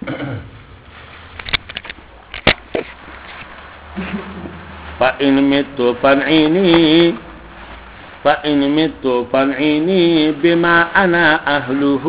فإن مت فانعيني بما أنا أهله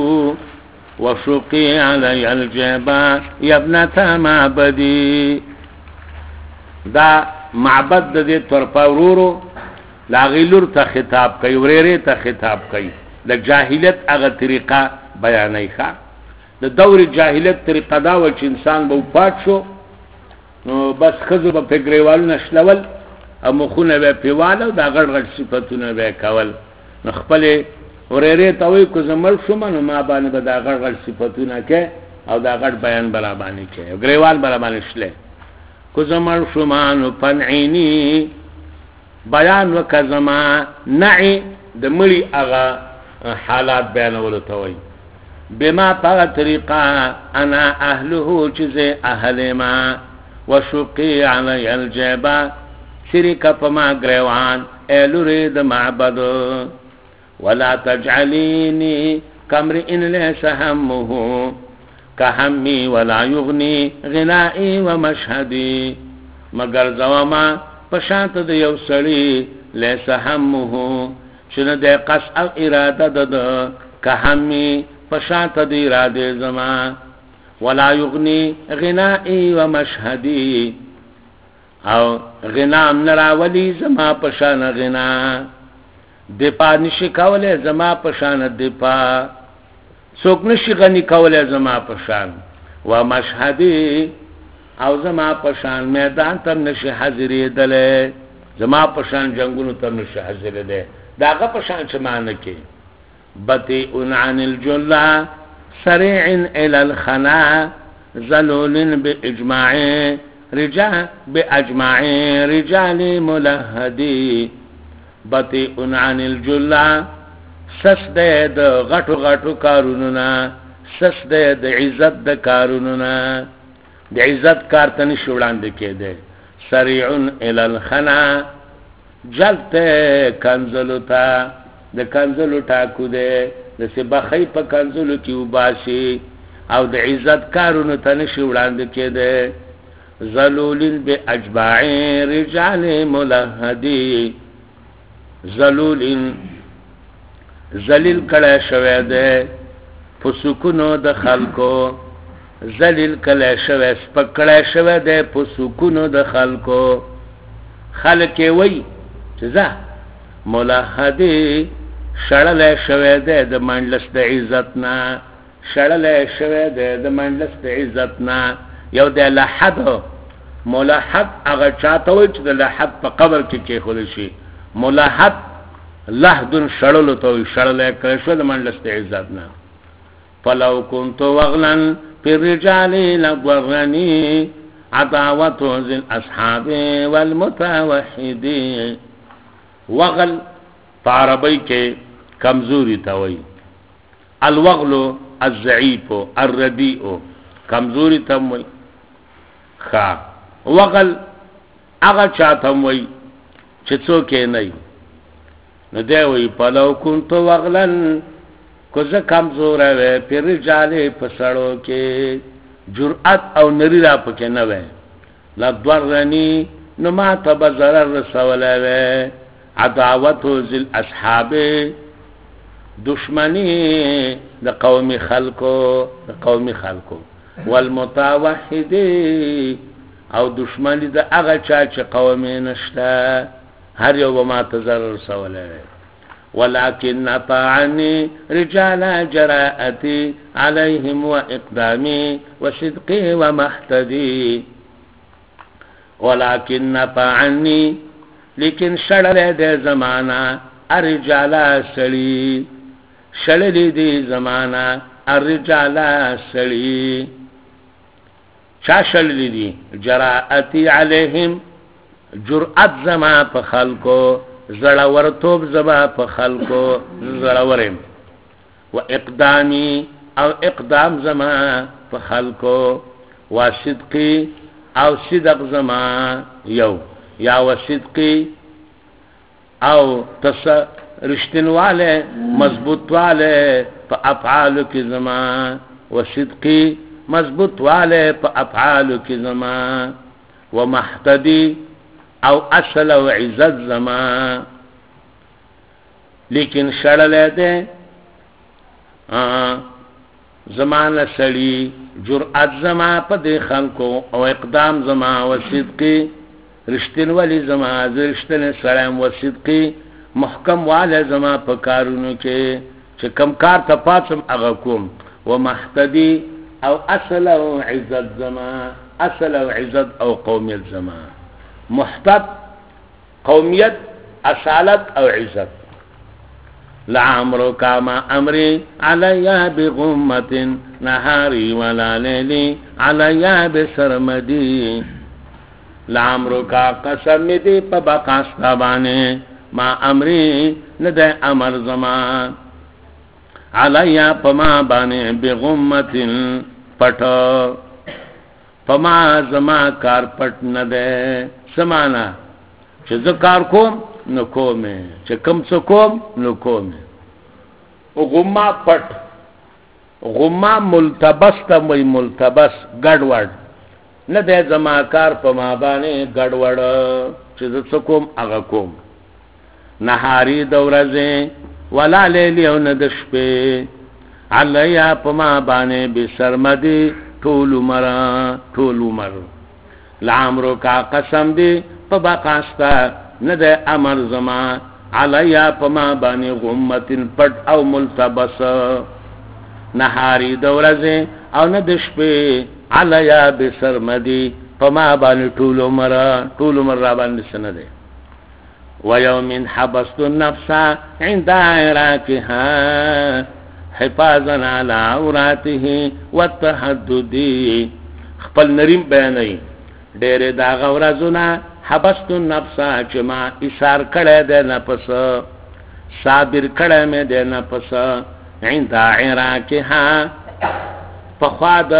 وشقي علي الجبا يا ابنة معبدي. دا معبد د دې طرفه ورورو لاغې لور ته خطاب کوي، ورېرې ته خطاب کوي، د جاهلیت هغه طریقه بیانوي. ښه د دور جاهلیت طریقه دا وه چې انسان به وفات شو نو بس ښځو به پې ګریوالونه شلول او مخونه به یې پېواله او دا غټ غټ صفتونه به یې کول. نو خپلې ورېرې ته وایي که زه مړ شوم نو ما باندې به دا غټ غټ صفتونه کوې او دا غټ بیان به را باندې کوې او ګریوال به را باندې شلی. که زه مړ شوم نو فنعیني بیان وکړه زما، نعي د مړي هغه حالات بیانولو ته وایي. بما پاغه طریقه انا اهله چې زه اهل ما، وشقي علی الجبا شرک پما گریوان ایلوری د معبد. ولا تجعلیني کمرئ لیس همه کهمی ولا یغنی غنائی و مشهدی، مگر زوما پشانت د یو سړی لیس همه چې نه د قصد او اراده د کهمی پشانت د اراده زما، ولا یغنی غنائی و مشهدی او غنام نراولی زما پشان غنا، دپا نشی کوله زما پشان دپا، څوک نشي غنی کوله زما پشان، و مشهدی او زما پشان میدان تر نشي حاضرېدلی، زما پشان جنگونو تر نشي حاضرېدی، داغه پشان چې معنی کې. بطیء عن الجلا سریع الى الخنا ذلول باجماع رجال ملهدی. بطیء عن الجلا سس د غټو غټو کارونو نه، سس د عزت د کارونو نه، د عزت کار ته نشي وړاندې کېدی. سریع الی الخنا جلت کنزلو ته، د کنزلو ټاکو دی د سبخۍ په کنزلو کې وباسي او د عزت کارونو ته نشي وړاندې کېدی. ذلول باجباع رجال ملهدی، ذلول ذلیل کړی شوی دی په سکونو د خلکو، ذلیل کړی شوی سپک کړی شوی دی په سکونو د خلکو. خلک یې وایي چې زه ملهدی شړلی شوی دی د مجلس د عزت نه، شړلی شوی دی د مجلس د عزت نه. یو دی لحد، ملحد هغه چاته وایي چې د لحد په قبر کې کېښودل شي. ملحد لحدن شړلو ته وایي، شړلی کړی شوی د مجلس د عزت نه. فلو كنت وغلا في الرجال لضرني عداوة ذي الأصحاب والمتوحدين. وغل په عربی کې کمزوری ته وایي. الوغل الضعیف الردیء کمزوری ته وایي. ښه وغل هغه چاته وایي چې څوک یې نه وي. نو دی وایي فلو كنت وغلا که زه کمزوری وی په رجالې په سړو کې جرأت او نري را پکې نه وی، لضرني نو ما ته به ضرر رسولی وی. عداوت ذی الاصحاب دشمنی د قومي خلکو، والمتوحدی او دشمنی د هغه چا چې قومي نشته، هر یو به ما ته ضرر رسولی وی. ولكن طاعني رجال جراءتي عليهم وإقدامي وصدقي ومحتدي. ولكن طاعني لیکن شړلی دی زمانہ الرجالا سړي، شړلی دی زمانہ الرجالا سړي. چا شړلی دی؟ جراءتي عليهم جرأت زما په خلکو، زړورتوب زما په خلکو زړورم. و اقدامی او اقدام زما په خلکو، و صدقی او صدق زما یو یا و صدقی او رشتنواله مضبوطواله په افعالو کې زما، و صدقی مضبوط والے په افعالو کې زما ومحتدي او اصل او عزت زما لیکن شړلې ده زمانه سړي جرأت زما په دې خلکو او اقدام زما او صدقي رښتینولي زما رښتینه سلام او صدقي محکم والے زما په کارونو کې چې کم کار ته پاتم هغه کوم ومحتدي او اصل او عزت زما اصل او عزت او قومیت زما محتد قومیت اصالت او عزت لعمرك ما امري علي بغمة نهاري ولا ليلي علي بسرمدي لعمرك قسم دي په بقاستا باندې ما امري ندى امر زمان علیا پما بانے بغمت پٹ پما زما کار پٹ نہ دے سمانا چې ذکر کوم نو کومه چې کم څه کوم نو کومه او غما پټ غما ملتبس ته وي ملتبس ګډوډ نه دې زما کار پما باندې ګډوډ چې څه کوم هغه کوم نهاری دورزه ولا لیلی او ند شپې علیا پما باندې بسرمدي ټول عمر لعمرو کا قسم دی په بقاستا نه د امر زما علیا پما باندې غمتن پټ او ملتبس نهاری دورزه او ند شپې علیا بسرمدي پما باندې ټول عمر را باندې سنده ويوم حبست النفس عند عراقها حفاظا على عوراته والتحدد خپل نریم بیانای ډېر دا غورزونه حبست النفس چې ما ایثار کړه د نفس صابر کړه مې د نفس عند عراقها په خوا د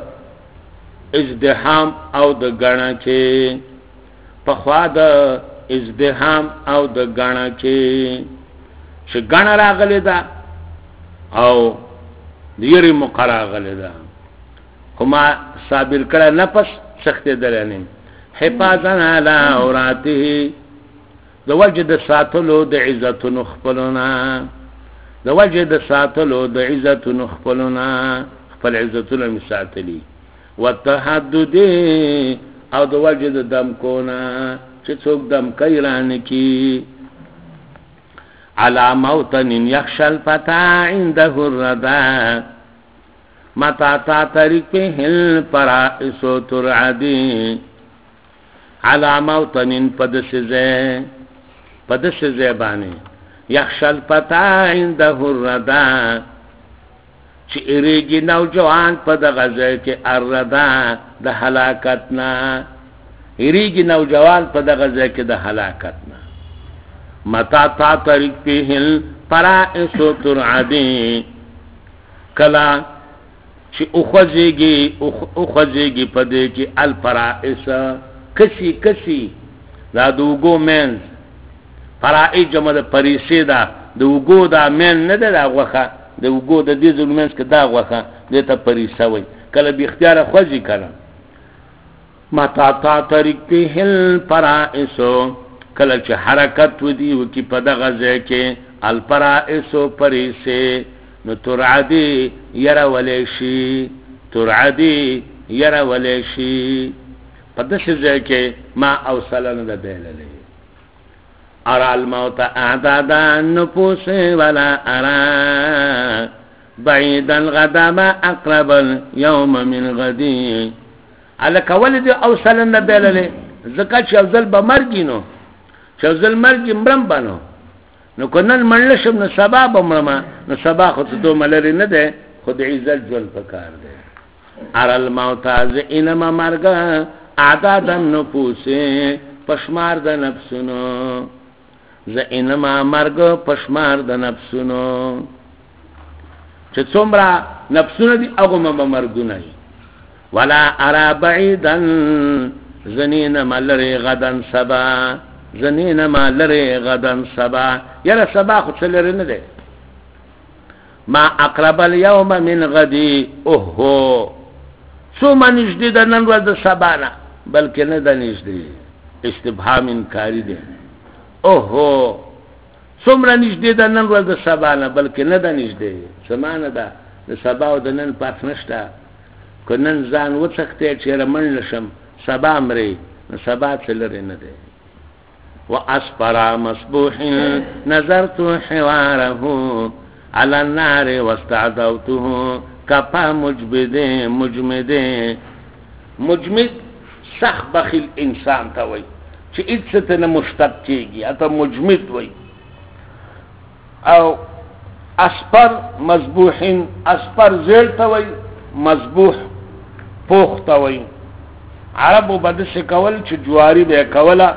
ازدحام او د غڼه کې په خوا د ازدحام او د غاڼه کې چې غاڼه راغلی دا او دیری مقرا غلی دا هما صابر کړه نفس سخت درنه حفاظا علی اوراته د وجد ساتلو د عزت نخپلنا د وجد ساتلو د عزت نخپلنا خپل عزتونه مساتلی وتحدد او د وجد دم کونا چې څوک دم کوي رانه کی على موطن يخشى الفتى عنده الردى متى تعترك به الفرائس ترعدي على موطن پدس زبانه يخشى الفتى عنده الردى چې اریږي نوجوان په دغه ځای کې الردى د هلاکتنا اریږي نوجوان په دغه ځای کې د هلاکتنا متا تا طریق په هل فرائس ترعدي کلا چې اوخذيږي په دې کې الفرائس کسي دا دوګو من فرائس جمع د پریسه دا دوګو دا من نه ده دا غوخه د وګو د دې ظلمنس کې دا غوخه د ته پریسه وي کله به اختیار خوځي کړه متا تا طریق په هل فرائس کله چې حرکت ودی وکي په دغه ځای کې الفرائس پریسه نو ترعدي ير ولشي په دغه ځای کې ما اوصلن د بیللې ارى الموت اعداد النفوس ولا ارى بعيدا غدا ما اقرب اليوم من غدي على كولد اوصلن د بیللې زکه چې افضل بمرګینو چې افضل مرګ مرم بنو نو کنن منلشم نو سبا بمرما نو سبا خود دو ملری نه ده خود عزت جل پکار ده ارى الموت انما مرګ اعداد النفوس پشمار د نفسونو ز انما مرګ پشمار د نفسونو چې څومره نفسونه دي هغه مرګونه ولا ارى بعيدا زنين ملري غدا سبا زنين ملري غدا سبا يرى سبا خو څلر نه ده ما اقرب اليوم من غدي اوه څومره نږدې ده نن ورځ د سبا نه بلکې نه ده نږدې استبهام انکاري دی اوهو څومره نږدې ده نن ورځ د سبا نه بلکې نه ده نږدې څه معنی ده د سبا او د نن فرق نشته که نن ځان وڅښتی چېرې منډه شم سبا مرې نو سبا څه لرې نه دی واسپر مصبوح نظرت حواره على النار واستعذوته کپا مجمد سخت بخیل انسان ته وای چې هیڅ ته نه مشتق کېږي اته مجمد وای او اسپر مذبوحین اسپر زیړ ته وای مذبوح پوخ ته وای عربو بده څه کول چې جواری به کوله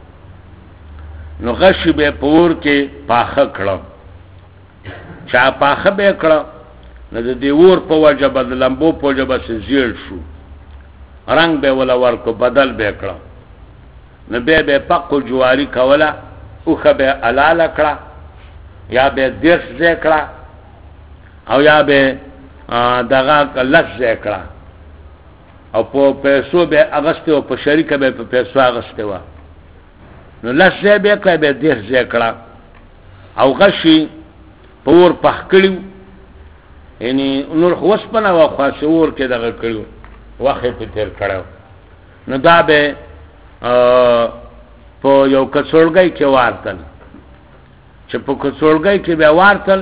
نو غش به پور کې پاخه کړه چا پاخه به کړه نو د دیور په وجه بدل لمبو په وجه بس زیړ شو رنگ به ولا ورکو بدل به کړه نو به پقو جواری کوله اوخه به الاله کړه یا به درس ذکر او یا به دغه لږ ذکر او په پیسو به اغسته او په شریکه به په پیسو اغسته و نو لږ به کړه به درس ذکر او غشي پور پخکړو یعنی نور خوسپنه او خاصور کې دغه کړو وخت په تیر کړو نو دا به په یو کڅوړګي کې وارتل چې په کڅوړګي کې به وارتل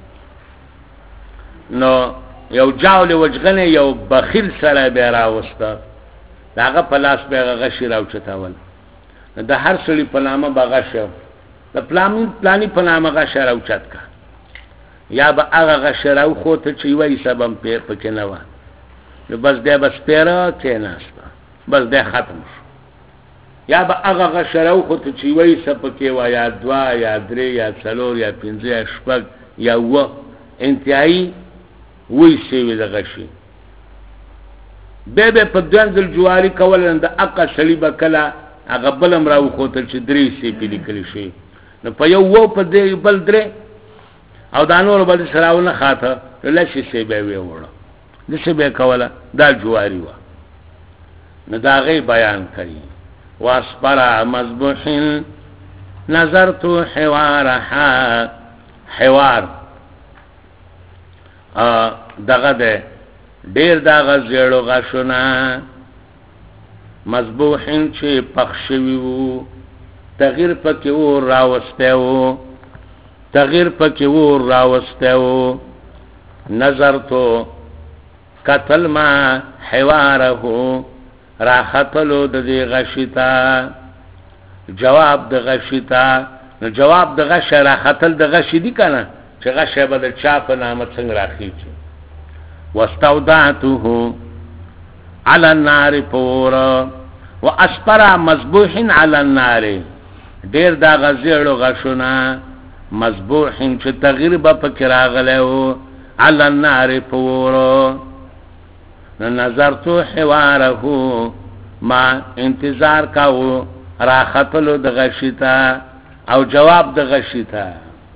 نو یو جاول وجغنه یو بخیل سره به راوسته داغه پلاس به غشي راوچتاول د هر سړي په نامه بغشه د پلاني په نامه غشه راوچت کا یا به هغه غشه راو خو ته چې وای سبب په پکې نه و نو بس دې بس پیرا کې ناشته بس دې ختم شو یا به هغه غشه راو خو ته چې وای سبب کې و یا دوا یا درې یا څلور یا پنځه یا شپږ یا و انتهایی وی شوی د غشي به په دنځل جواری کول د اقا شلیبه کلا هغه بلم راو خو ته چې درې سی په لیکل شي نو په یو و په دې بل درې او دا نور بل سراونه خاطه لشي سی به وی وړه د څه به کوله دا جواری و نو دا غي بیان کړي واسپر مذبوحین نظرت حوارها حوار دغه ده ډیر دغه زیړو غشونه مذبوحین چې پخشوي وو تغییر پکې و راوسته وو تغییر پکې و راوسته وو نظر تو قتل ما حواره راختلو د دې غشیتا جواب د غشیتا نو جواب د غش راختل د غشی دی کنه چې غشه به د چا په نامه څنګه راخیږي واستودعته على النار پورا واسپر مذبوح على النار ډیر دا غزیړو غشونه مذبوح چې تغییر به پکې راغلی و على النار پورا نظرتو حواره ما انتظار کاو راختلو د غشیتا او جواب د غشیتا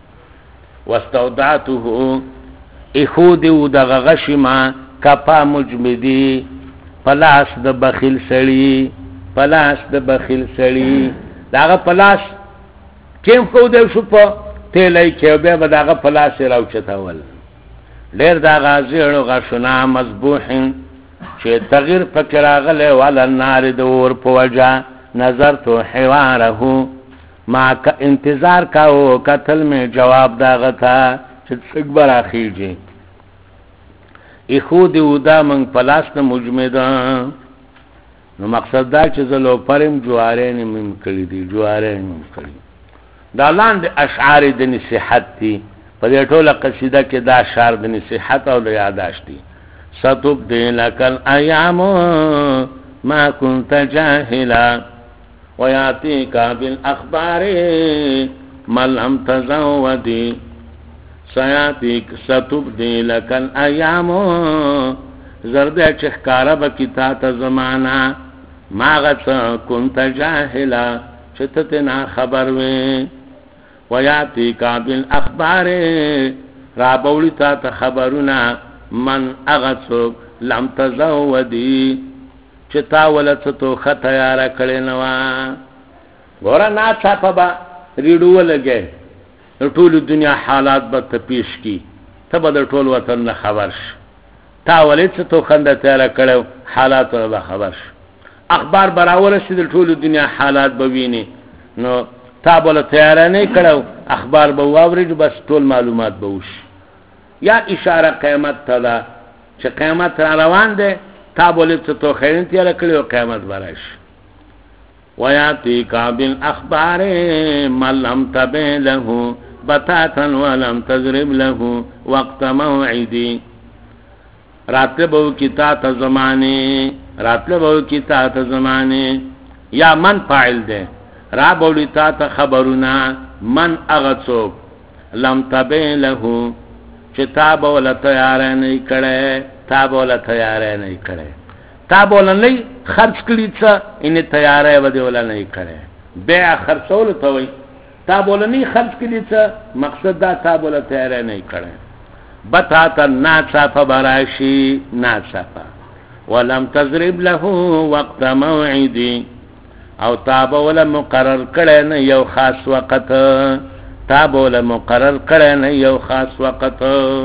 واستودعته اخودو دغه غشما کپا مجمدی پلاس د بخیل سړی پلاس د بخیل سړی داغه پلاس کیم خو دې شو په تلای کې به داغه پلاس راوچتاول ډیر دا غازیړو غشنا مذبوحین چې تغییر پکې راغله ول النار دور په وجا نظر تو حواره ما کا انتظار کاو قتل میں جواب داغه تھا چې څنګه براخیږي اخو دی ودا من پلاست مجمدا نو مقصد دا چې زلو پرم جوارین من کړی دی جوارین من کړی دا لاندې اشعار د نصیحت دي په دې ټوله قصیده کې دا اشعار د نصیحت او یاداشت دي ستبدل لکل ایام ما كنت جاهلا وياتيك بالاخبار ما لم تزودي سياتيك ستبدي لك الايام زرد چخکارا بکتا تا زمانا ما غت كنت جاهلا چتتنا خبر وي وياتيك بالاخبار را بولتا تا خبرنا من اغسوک لم تزودی چې تا ولڅ تو خطیار کړي نوا ګور نه چاپه با ریډو لګي ټول دنیا حالات به ته پیش کی ته به ټول وطن نه خبر ش تا ولڅ تو خنده تیار کړو حالات به خبر ش اخبار براور شي د ټول دنیا حالات به ویني نو تا بوله تیار نه کړو اخبار به واوري بس ټول معلومات به وش یا اشاره قیامت ته دا چې قیامت را روان ده تا بوله تو خیرن تیار کړو قیامت براش ویاتی کابل اخبار من لم تبه له بتاتا ولم تضرب له وقت موعدی راتل بہو کی تات زمانے راتل بہو کی تات زمانے یا من فاعل دے را بولی تات خبرنا من اغسوک لم تبه له چه تا بولا تیاره نئی کڑے تا بولا تیاره نئی کڑے تا بولا نئی خرچ کلی چا انہی تیاره و دیولا نئی کڑے بیع خرچول توی تا بولا نئی خرچ کلی چا مقصد دا تا بولا تیاره نئی کڑے بطاتا ناچافا براشی ناچافا ولم تضرب له وقت موعدی او تا بولا مقرر کڑے نا یو خاص وقت تا بولا مقرر کڑے نا یو خاص وقت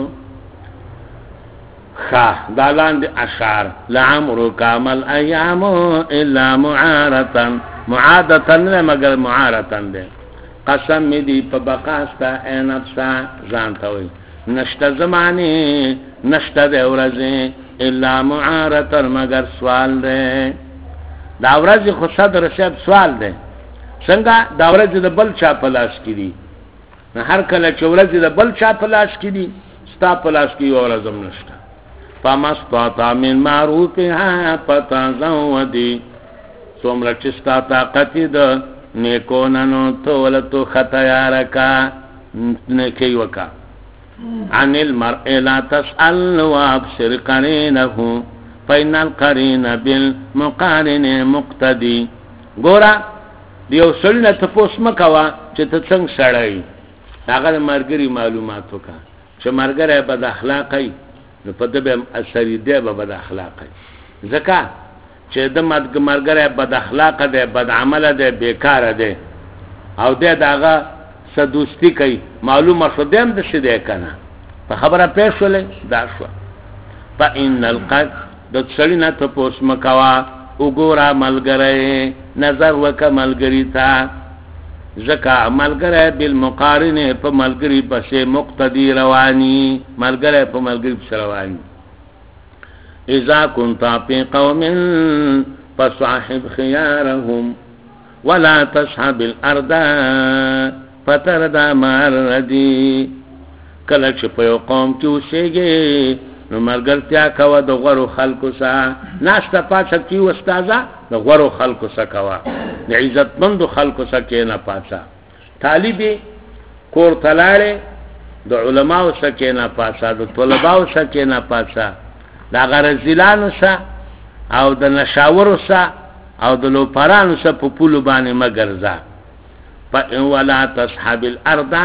خا دالان دی اشعار لعمرو کامل ایامو الا معارتا معادتا نه مگر معارتا دی قسم می دی پا بقاستا اے نفسا زانتاوی نشتا زمانی نشتا دی ورزی الا معارتا مگر سوال دی دا ورزی خود صدر شب سوال دی سنگا دا ورزی دا بل چا پلاس کی دی هر کله چې ورزی دا بل چا پلاس کی دی ستا پلاس کی ورزم نشتا فمستطاع من معروفها فتزودی څومره چې ستا طاقت د نیکو ننو تولتو خطیارکا نیکی وکا عن المرء لا تسأل وابصر قرینه فإن القرین بالمقارن مقتدی ګوره دیو سړی نه تپوس مکوه چې ته څنګه سړی هغه مرګري معلومات وکا چې مرګره بد اخلاقی نو په دې اثرې دی به بد اخلاقی ځکه چې د مرګره بد اخلاق دی بد عمل دی بیکاره دی او دې داغه صدوستی کوي معلومه شو دیم د څه دی کنه په خبره پېښولې دا شو فإن القد د سړی نه تپوس مکوا وګوره ملګری نظر وک ملګری تا زکا ملګری بالمقارن په ملګری پسې مقتدی رواني ملګری په ملګری پسې رواني اذا كنت في قوم فصاحب خيارهم ولا تصحب الارض فتردا مردي کله چې په یو قوم کې اوسېږي نو ملګرتیا کوه د غوړو خلکو سره ناشته پاڅه کې استاده د غوړو خلکو سره کوه د عزتمندو خلکو سره کې نه پاڅه طالبي کور تلاړې د علماو سره کې نه پاڅه د طلباو سره کې نه پاڅه د غرزلانو سره او د نشاورو سره او د لوپرانو سره په پولو باندې مګرځه فإن ولا تصحب الارض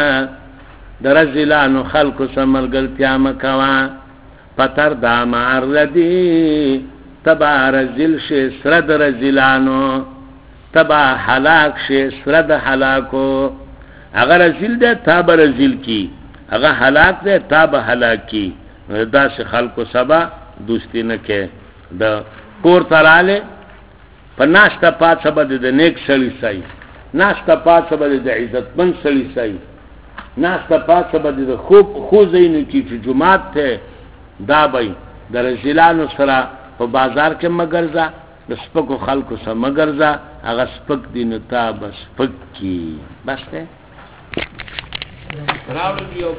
درزلانو خلقو سملګلتیا مکوا پتر دا معردی تبا رزل شي سرد رزلانو تبا حلاک شي سرد حلاکو اگر رزل ده تاب رزل کی اگر حلاک ده تاب حلاک کی دا سی خلقو سبا دوستی نکے دا کور تراله پا ناشتا پات سبا ده نیک سلی سای ناشتا پات سبا ده عزت من سلی سای ناشتا پات سبا ده خوزینو کی چی جماعت ته دا بای در رزلانو سرا په بازار کې مګرځه د سپکو خلکو سره مګرځه هغه سپک دینو تا بس پک کی بس ته راوړي